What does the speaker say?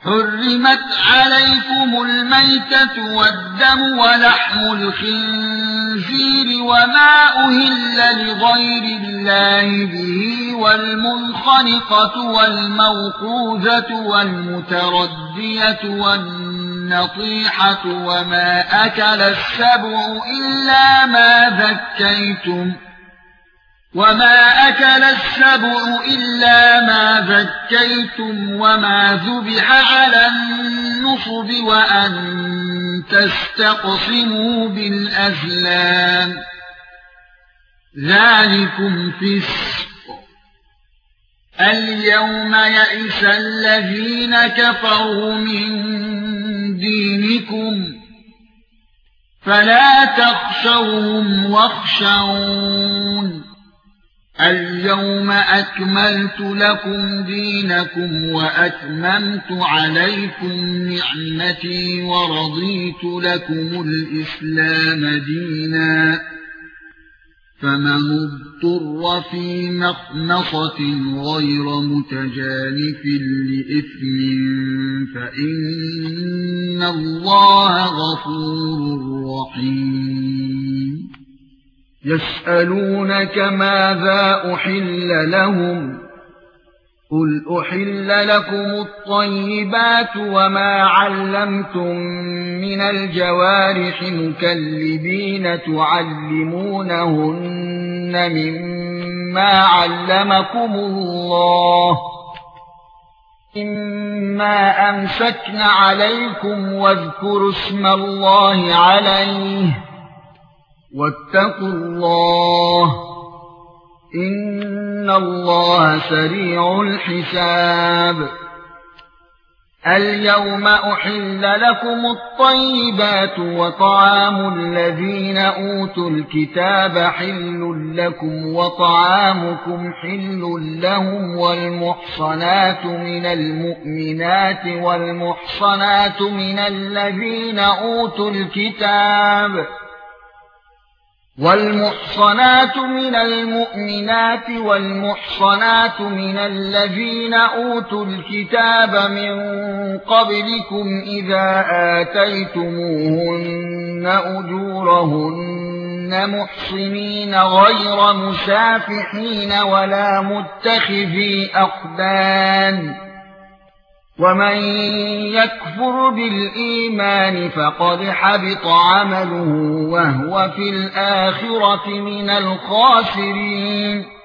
حرمت عليكم الميتة والدم ولحم الخنزير وما أهل لغير الله به والمنخنقة والموقوذة والمتردية والنطيحة وما أكل السبع إلا ما ذكيتم وما ذبح على النصب وأن تستقسموا بالأزلام ذلكم فسق. اليوم يئس الذين كفروا من دينكم فلا تخشوهم واخشون. اليوم أكملت لكم دينكم وأتممت عليكم نعمتي ورضيت لكم الإسلام دينا. فمن اضطر في مخمصة غير متجانف لإثم فإن الله غفور رحيم. يسألونك ماذا أحل لهم قل أحل لكم الطيبات وما علمتم من الجوارح مكلبين تعلمونهن مما علمكم الله إما أمسكن عليكم واذكروا اسم الله عليه واتقوا الله إن الله سريع الحساب. اليوم أحل لكم الطيبات وطعام الذين أوتوا الكتاب حل لكم وطعامكم حل لهم والمحصنات من المؤمنات والمحصنات من الذين أوتوا الكتاب والمحصنات من المؤمنات والمحصنات من الذين أوتوا الكتاب من قبلكم إذا آتيتموهن أجورهن محصنين غير مسافحين ولا متخذي أخدان. ومن يكفر بالإيمان فقد حبط عمله وهو في الآخرة من الخاسرين.